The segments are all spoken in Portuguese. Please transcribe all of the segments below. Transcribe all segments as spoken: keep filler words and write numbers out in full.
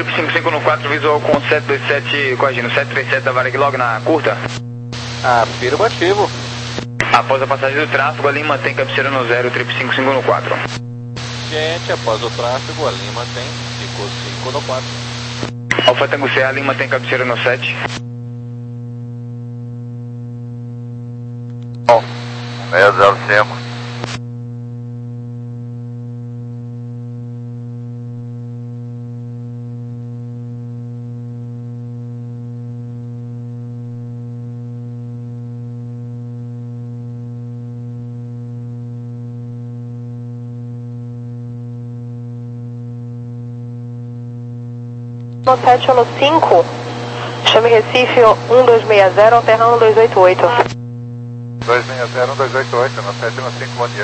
cinco cinco no quatro, visual com sete dois sete, corrigindo, sete três sete da Varig Log na curta. Afirmativo. Após a passagem do tráfego, a Lima tem cabeceira no zero, trip cinco cinco no quatro. Gente, após o tráfego, a Lima tem ficou cinco no quatro. Alfa Tango C, a Lima tem cabeceira no sete. Bom, seis zero cinco. No sete ou no cinco, chame Recife um dois seis zero, Alterra um dois oito oito. dois seis zero, um dois oito oito, no sete e no cinco, bom dia.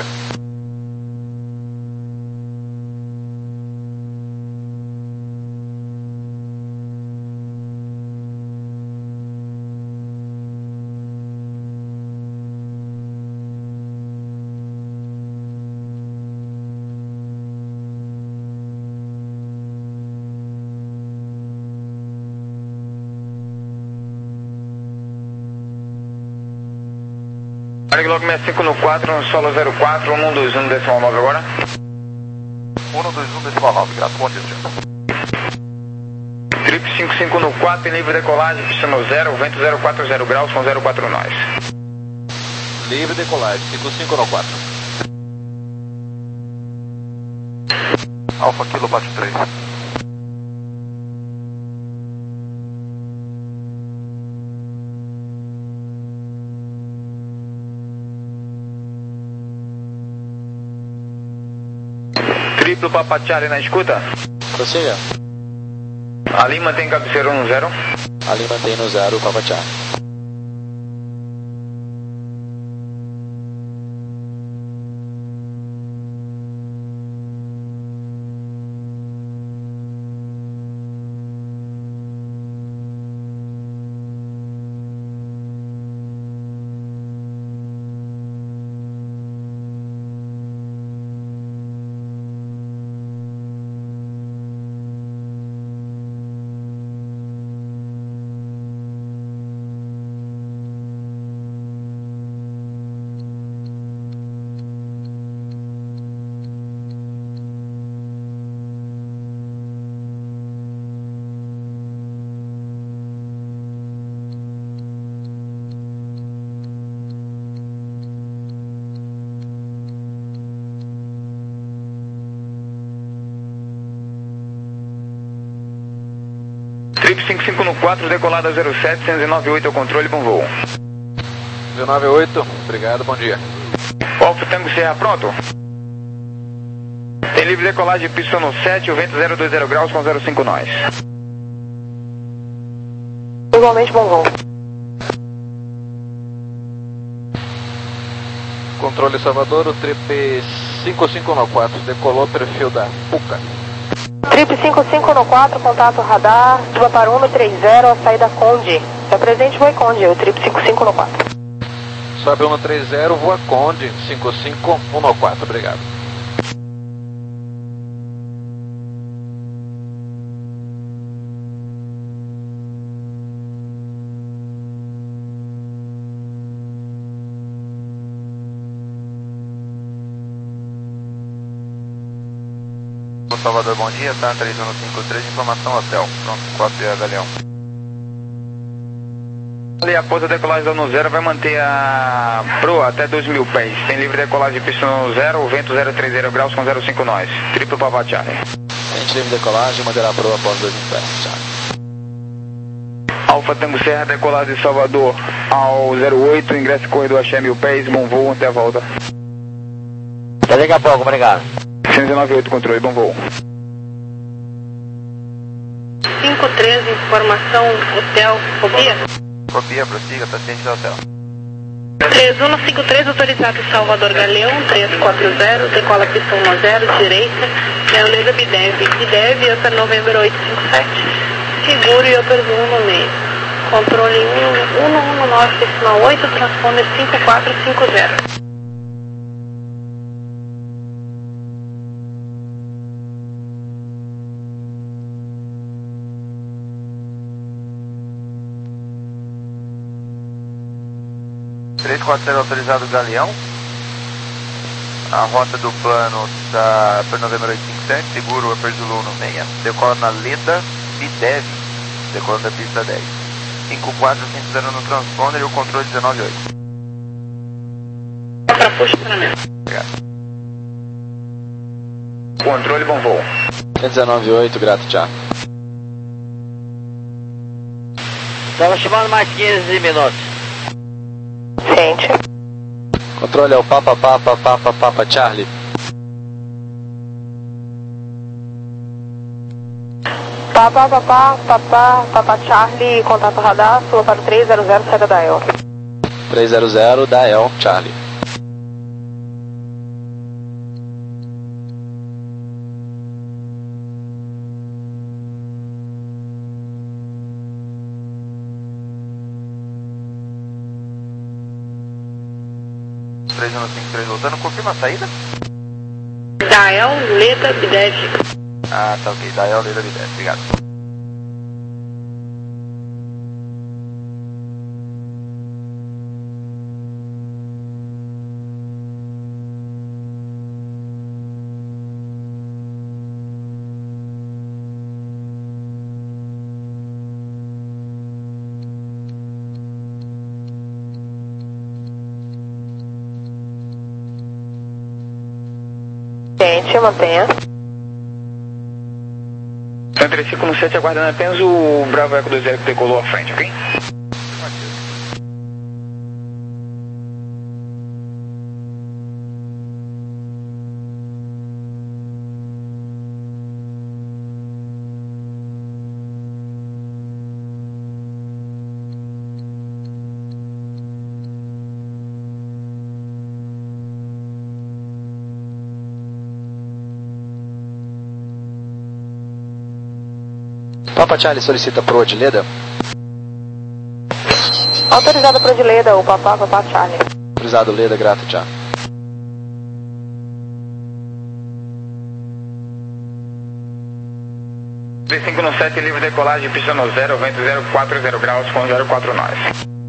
Varig Log sessenta e cinco no quatro, no solo zero quatro, um dois um decimal nove agora. um dois um decimal nove, graças, bom dia, senhor. Trip cinco cinco no quatro, em livre decolagem, pista no zero, vento zero quatro zero graus, com zero quatro nós. Livre decolagem, cinco cinco no quatro. Alfa Kilo bate três. Triplo Papa Charlie na escuta. Prossiga. A Lima tem cabeceira no zero. A Lima tem no zero, Papa Charlie. Trip cinco cinco no quatro, decolada zero sete, cento e noventa e oito ao controle, bom voo. zero nove oito, obrigado, bom dia. Alfa Tango Serra, pronto? Tem livre decolagem, pista no sete, o vento zero dois zero graus, com zero cinco nós. Igualmente, bom voo. Controle Salvador, o trip cinco cinco no quatro, decolou perfil da Puca. Trip cinco cinco no quatro, contato radar, suba para um três zero, a saída Conde. Se apresente, Voe Conde, o trip cinco cinco no quatro. Sobe um três zero, voa Conde, cinco cinco um no quatro, obrigado. Salvador, bom dia, tá três um cinco três, informação hotel, pronto, quatro e Galeão. Ali após a decolagem no zero, vai manter a proa até dois mil pés. Tem livre decolagem, pista no zero, o vento zero três zero graus, com zero cinco nós. Triplo Papa Charlie. Gente, livre decolagem, manterá a proa após dois mil pés, Charlie. Alfa Tango Serra, decolagem de Salvador ao zero oito, ingresso corredor Axé mil pés, bom voo, até a volta. Até daqui a pouco, obrigado. cento e noventa e oito, controle, bom voo. cinco treze, informação, hotel, copia. Copia, prossiga, tá ciente do hotel. três um cinco três, autorizado Salvador Galeão, três quatro zero, decola pistão no zero, direita, Leoneda Bidev, Bidev, Upper November oito cinco sete, seguro e Upper Zoom no meio. Controle um um um nove, decimal oito, transponder cinco quatro cinco zero. três quatro zero autorizado Galeão. A rota do plano está para Novembro oito cinco sete, seguro Upper Zulu no meia. Decola na Leda Bidev, decola da pista dez. cinco quatro cinco zero no transponder e o controle dezenove oito. Para posicionamento. Obrigado. Controle, bom voo. dezenove oito, grato, tchau. Estava chamando mais quinze minutos. Ciente. Controle é o Papa, Papa, Papa, Papa, Charlie. Papa, Papa, Papa, Papa Charlie, contato radar, sua para o três zero zero, saída da El. três zero zero, da El, Charlie. três um cinco três voltando, confirma a saída? Dael, Leda, Bidev. Ah, tá ok, Dael, Leda Bidev, obrigado. Ciente, mantenha. Então, três cinco sete aguardando apenas o Bravo Eco dois zero que decolou à frente, ok? Papa Charlie solicita Pro de Leda. Autorizado para o de Leda, o Papa, Papa Charlie. Autorizado Leda, grato, tchau. três cinco sete, livre decolagem, pista no zero, vento zero quatro zero graus com zero quatro nós.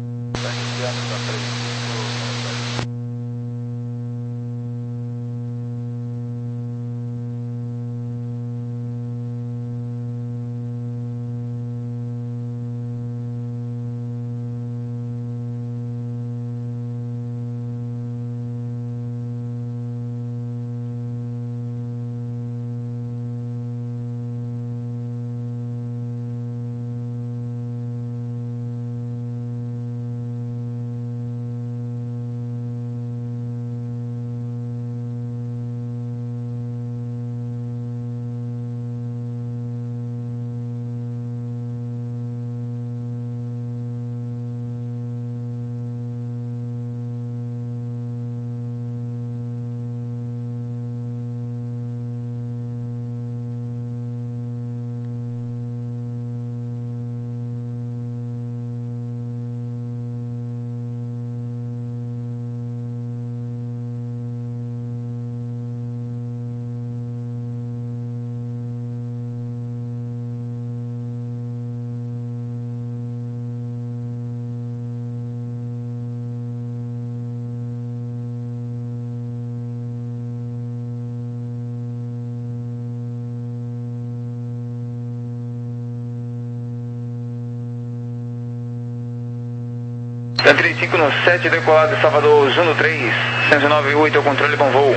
três cinco sete, decolado de Salvador, Zuno três, cento e nove oito, ao controle, bom voo.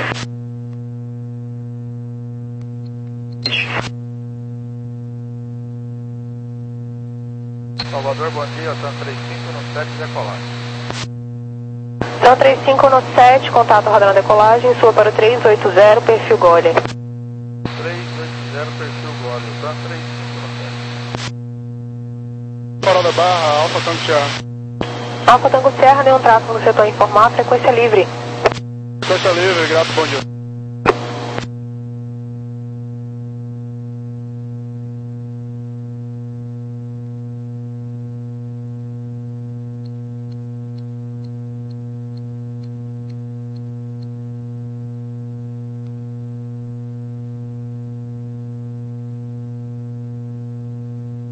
Salvador, bom dia, Tan três cinco sete, decolagem. Tan três cinco sete, contato radar na decolagem, sua para o três oito zero, perfil Golem. três oito zero, perfil Golem, Tan três cinco sete. Parada barra, Alfa Tango Serra. Alfa Tango Serra, nenhum tráfego no setor informar, frequência livre. Frequência livre, grato, bom dia.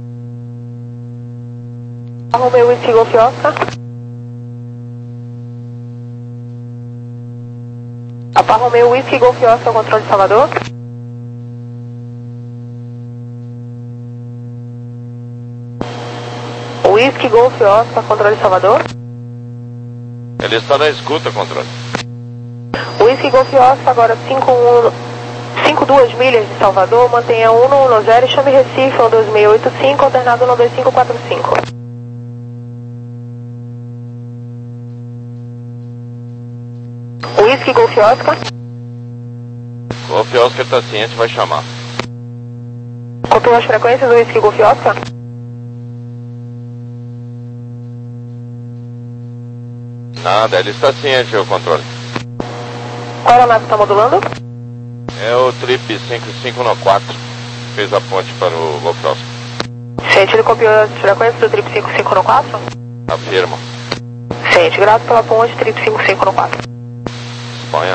Romeu e Golf Oscar. Alfa Romeo Whisky Golf Oscar, controle de Salvador. Whisky Golf Oscar, controle de Salvador. Ele está na escuta, controle. Whisky Golf Oscar, agora cinco duas milhas de Salvador, mantenha um um um zero e chame Recife um dois seis oito cinco, alternado um dois cinco quatro cinco. Whisky Golf Oscar. Golf Oscar está ciente, vai chamar. Copiou as frequências do Whisky Golf Oscar? Nada, ele está ciente, o controle. Qual é a nave que está modulando? É o Trip cinco cinco quatro. Fez a ponte para o Golf Oscar. Ciente, ele copiou as frequências do Trip cinco cinco quatro? Afirma. Ciente, grato pela ponte Trip cinco cinco quatro. Espanha.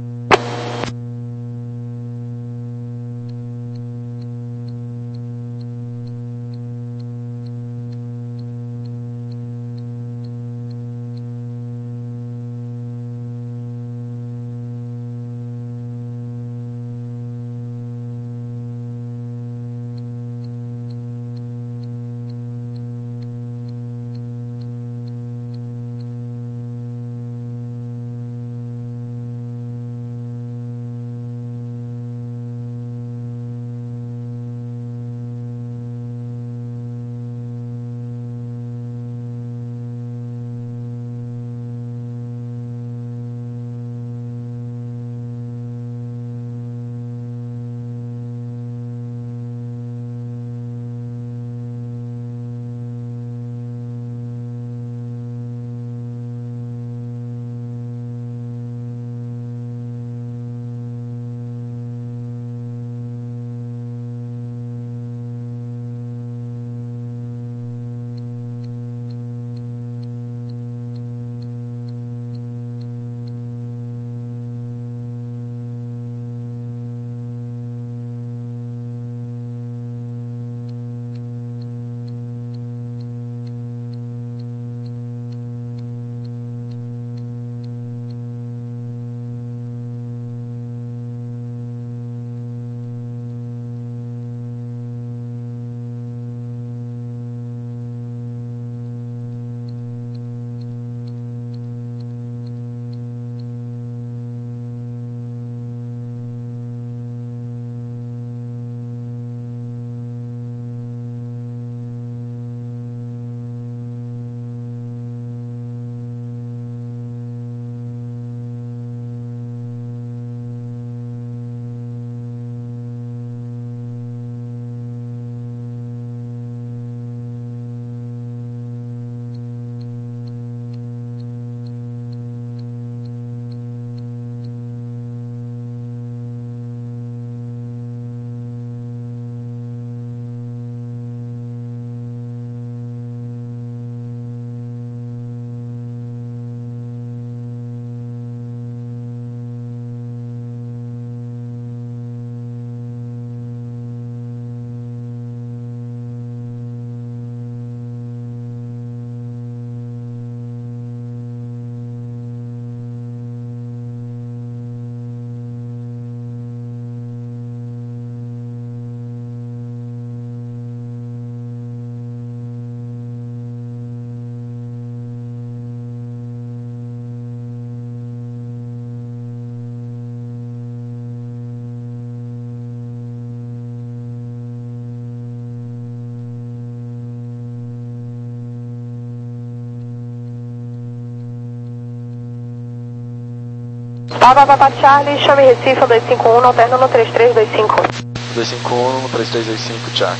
Papa Papa Charlie, chame Recife um dois cinco um, alterno no três três dois cinco. dois cinco um, três três dois cinco, Charlie.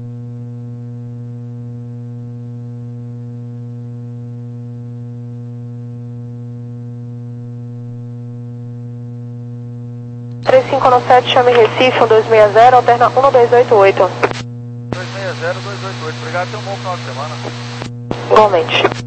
três cinco nove sete, chame Recife um dois seis zero, alterna um dois oito oito. dois seis zero, dois oito oito. Obrigado, tenha um bom final de semana. Igualmente.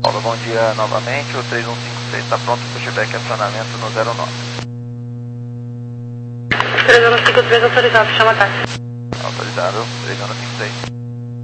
Olá, bom dia novamente. O três um cinco seis está pronto para o pushback e acionamento no zero nove. três um cinco três autorizado, chama táxi. Autorizado, três um cinco seis.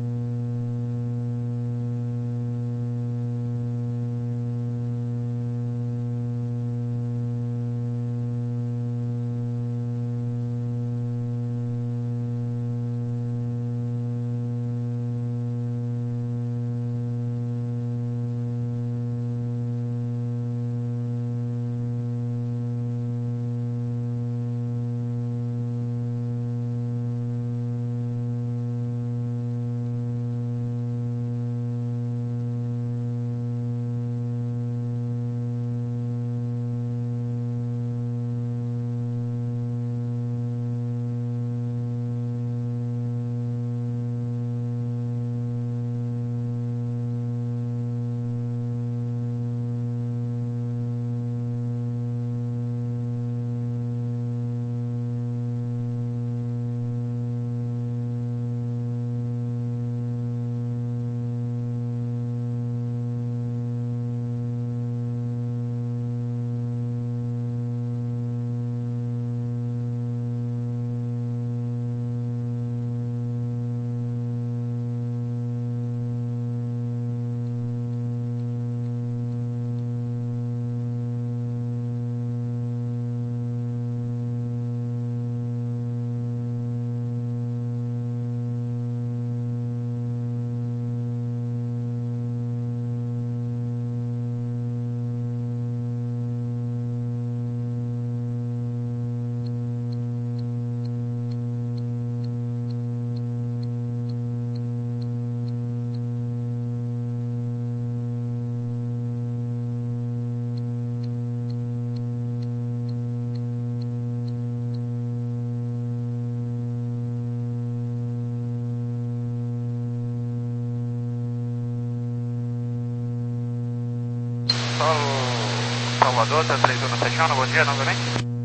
Salvador, tá três um sete um, bom dia novamente.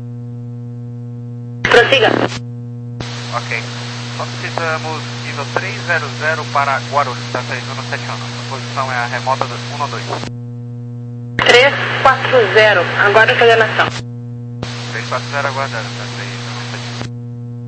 Prossiga. Ok. Solicitamos nível trezentos para Guarulhos, tá três um sete um. A posição é a remota do um dois. três quatro zero, agora a coordenação. três quatro zero aguardando, tá três um sete um.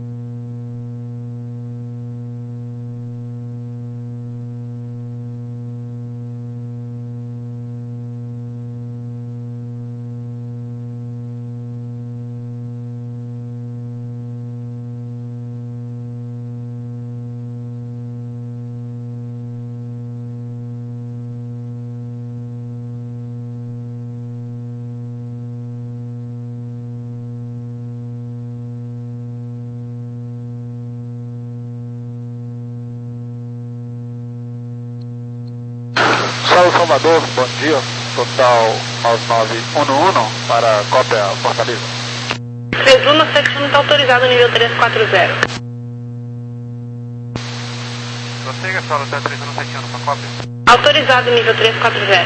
Salvador, bom dia. Total nove nove um um para cópia Fortaleza. três um sete um está autorizado, nível três quatro zero. Prossiga, solo tá três um sete um para cópia. Autorizado, nível três quatro zero.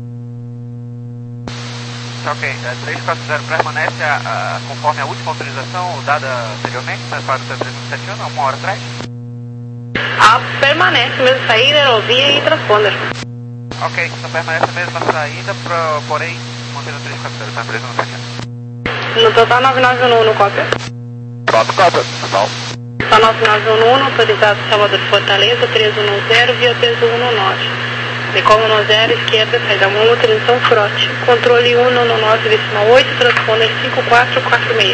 Tá ok, é, três quatro zero permanece a, a, conforme a última autorização dada anteriormente, né, para o três um sete um, uma hora atrás? Ah, permanece mesmo, saída, aerovia e transponder. Ok, então permanece a mesma saída, pro, porém, mantendo três quatro zero, tá três um sete um. No total nove nove um um no cópia. Pronto, cópia, total. Só nove nove um um, autorizado Salvador Fortaleza, três um zero, via três um nove. Decola no zero, esquerda, saída um, transição frote. Controle um nove, decimal oito, transponder cinco quatro quatro seis.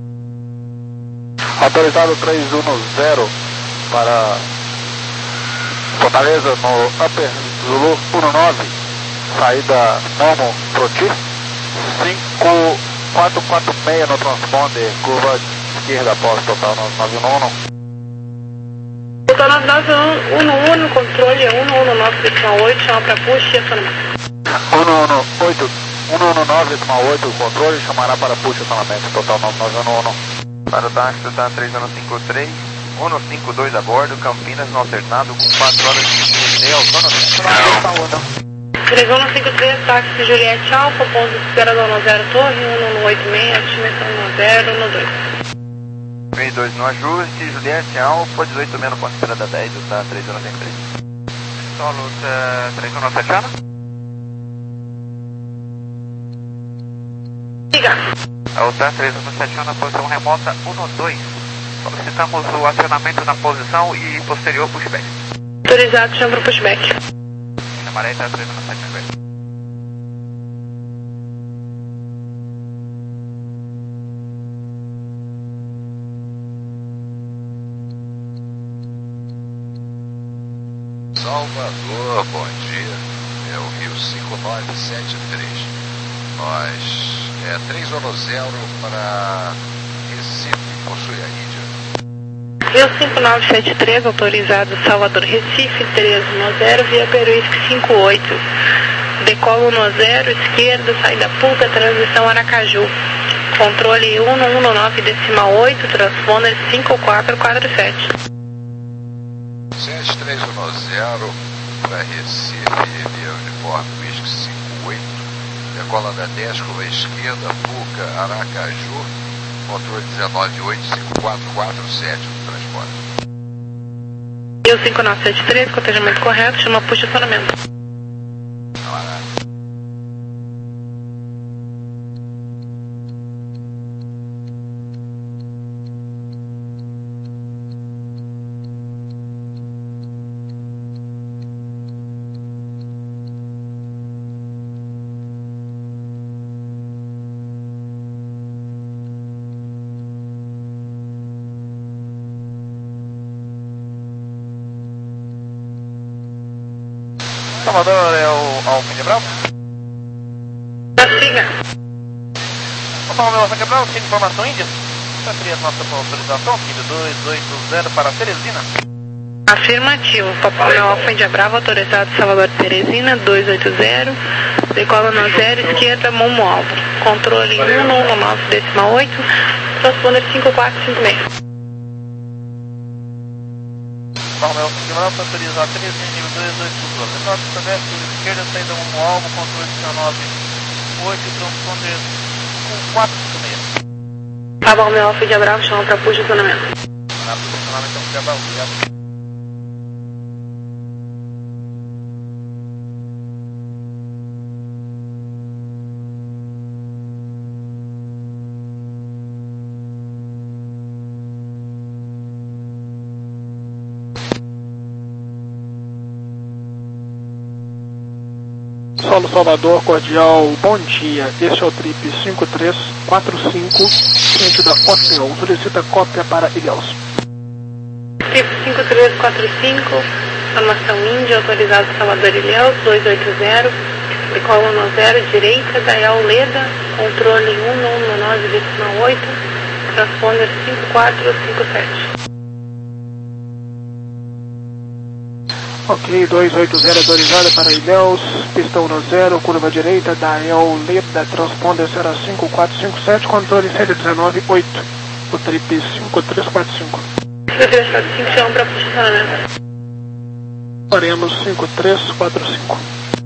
Autorizado três um zero para Fortaleza no Upper Zulu um nove, saída Momo Proti, cinco quatro quatro seis no transponder, curva esquerda após total nove nove um um. Total nove nove um um no controle, um um nove, decimal oito, chama para push e acionamento. um um oito, um um nove, decimal oito, controle, chamará para push e acionamento, total nove nove um um. Para o táxi, tá três um cinco três, um cinco dois a bordo, Campinas no alternado com quatro horas de meia autônomo. três um cinco três, táxi Juliette Alfa, ponto de esperador no zero Torre, um um oito seis, estimação no zero, no dois. seis dois no ajuste, Juliette Alfa, dezoito menos ponto de esperada dez, tá três um cinco três. Solo três um sete um. É o T A três um sete um na posição remota um dois. Solicitamos o acionamento na posição e posterior pushback. Autorizado, chama para o pushback. Chamarei T A três um sete um. Salvador, bom dia, é o Rio cinco nove sete três, nós, é três um zero para Recife, possui a Índia. Rio cinco nove sete três, autorizado Salvador, Recife, três um zero, via Peruísque cinco oito, decolo um zero, esquerda, saída Puca, transição Aracaju, controle um um nove decimal oito, transponder cinco quatro quatro sete. sete três um zero para Recife, via uniforme Whisky cinco oito, decola da dez, curva esquerda, Puca, Aracaju, controle dezenove oito cinco quatro quatro sete do transporte. Rio cinco nove sete três, cotejamento correto, chama puxa acionamento. Salvador é o Alpine Bravo? Siga. Opa, meu Alpine Bravo, tem informação índia? Já queria a nossa autorização, filho dois oito zero para Teresina. Afirmativo, Papai Noel Alpine Bravo, autorizado Salvador Teresina, dois oito zero, decola no zero, esquerda, Momo Alvo, controle um um nove decimal oito, transponder cinco quatro cinco seis. Bom, meu Alpine Bravo, autorizado Teresina, nível dois oito zero, decola no Sudeste, esquerda, saída Momo Alvo, controle dezenove oito, transponder cinco quatro cinco seis. Tá bom, meu Alpine Bravo, chama para puxa acionamento. Na posicionamento, então, Bravo, obrigado. Solo Salvador, cordial, bom dia. Este é o Trip cinco três quatro cinco, cliente da Ocel. Solicita cópia para Ilhéus. Trip cinco três quatro cinco, formação Índia, autorizado Salvador Ilhéus, dois oito zero, decola no zero, direita, Dayal Leda, controle um um nove decimal oito, transponder cinco quatro cinco sete. Ok, dois oito zero autorizada para Ilhéus, pistão no zero, curva direita, Dayal Leda, transponder será cinco quatro cinco sete, controle cento e dezenove oito, o Trip cinco três quatro cinco. cinco três quatro cinco, chama para posicionamento. Faremos cinco três quatro cinco.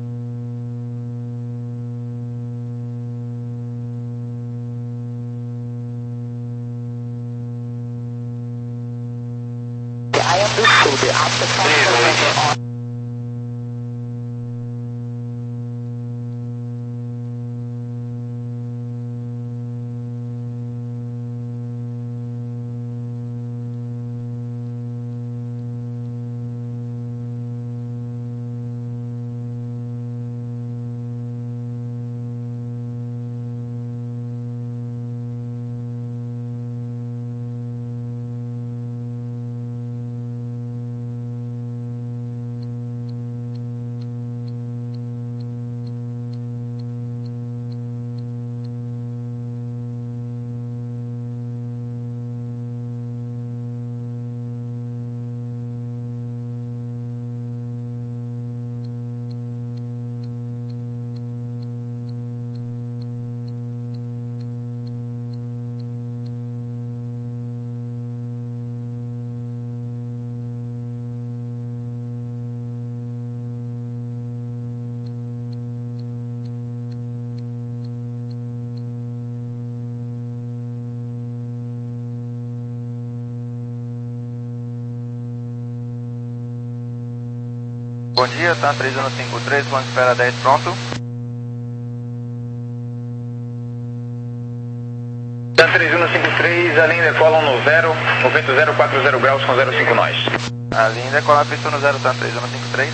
Bom dia, tá três um cinco três, plano de espera dez, pronto. TAM três um cinco três, a linha decola no zero, o vento zero quatro zero graus com zero cinco nós. A linha decola pista no zero, TAM três um cinco três.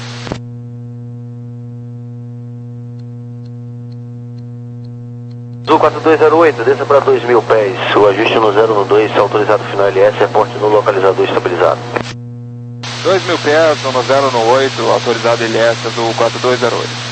Azul quatro dois zero oito, desça para dois mil pés. O ajuste no zero no dois, autorizado final L S, reporte no localizador estabilizado. dois mil pés, no zero no oito, autorizado L S, Azul quatro dois zero oito.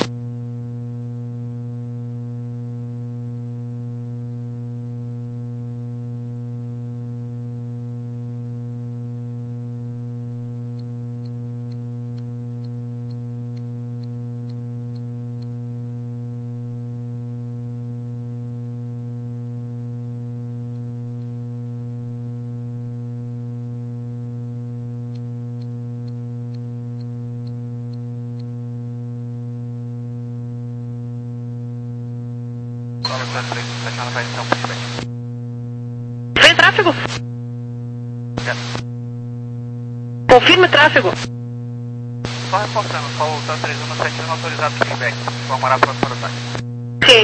Vem tráfego. Confirme tráfego. Só reforçando, só o TAM três um sete um autorizado no feedback. Vamos morar pronto para o ataque. Ok.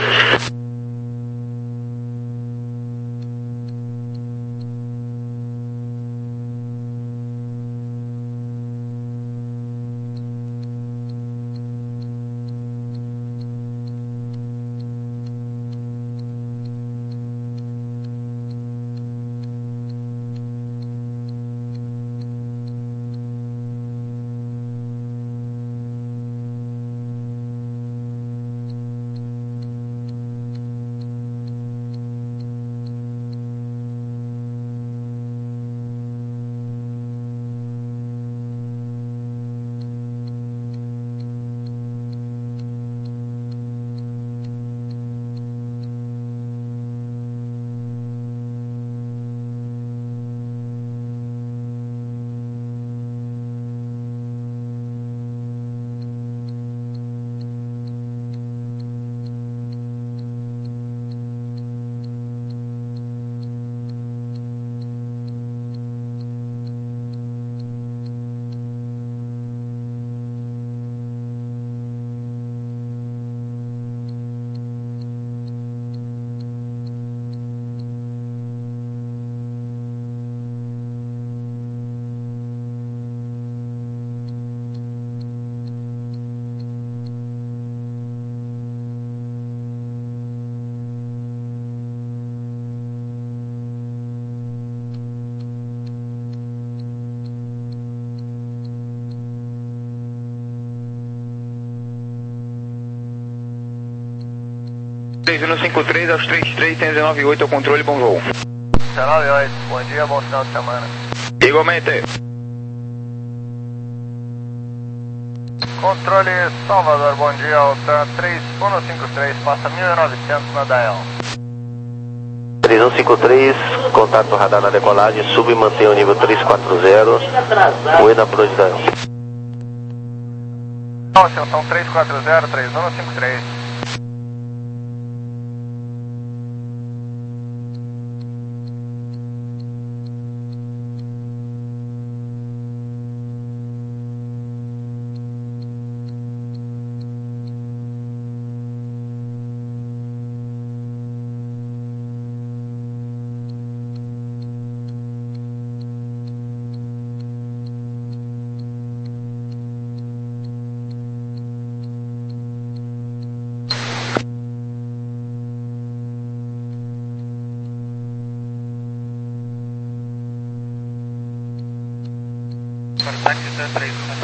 três um cinco três aos três três, tem dezenove oito ao controle, bom voo. dezenove oito, bom dia, bom final de semana. Igualmente. Controle Salvador, bom dia, TAM três um cinco três, passa mil e novecentos na Dial. três um cinco três, contato radar na decolagem, sub e mantenha o nível três quatro zero, Oi na Pro de Dial. São três quatro zero, três um cinco três. Táxi TAM três um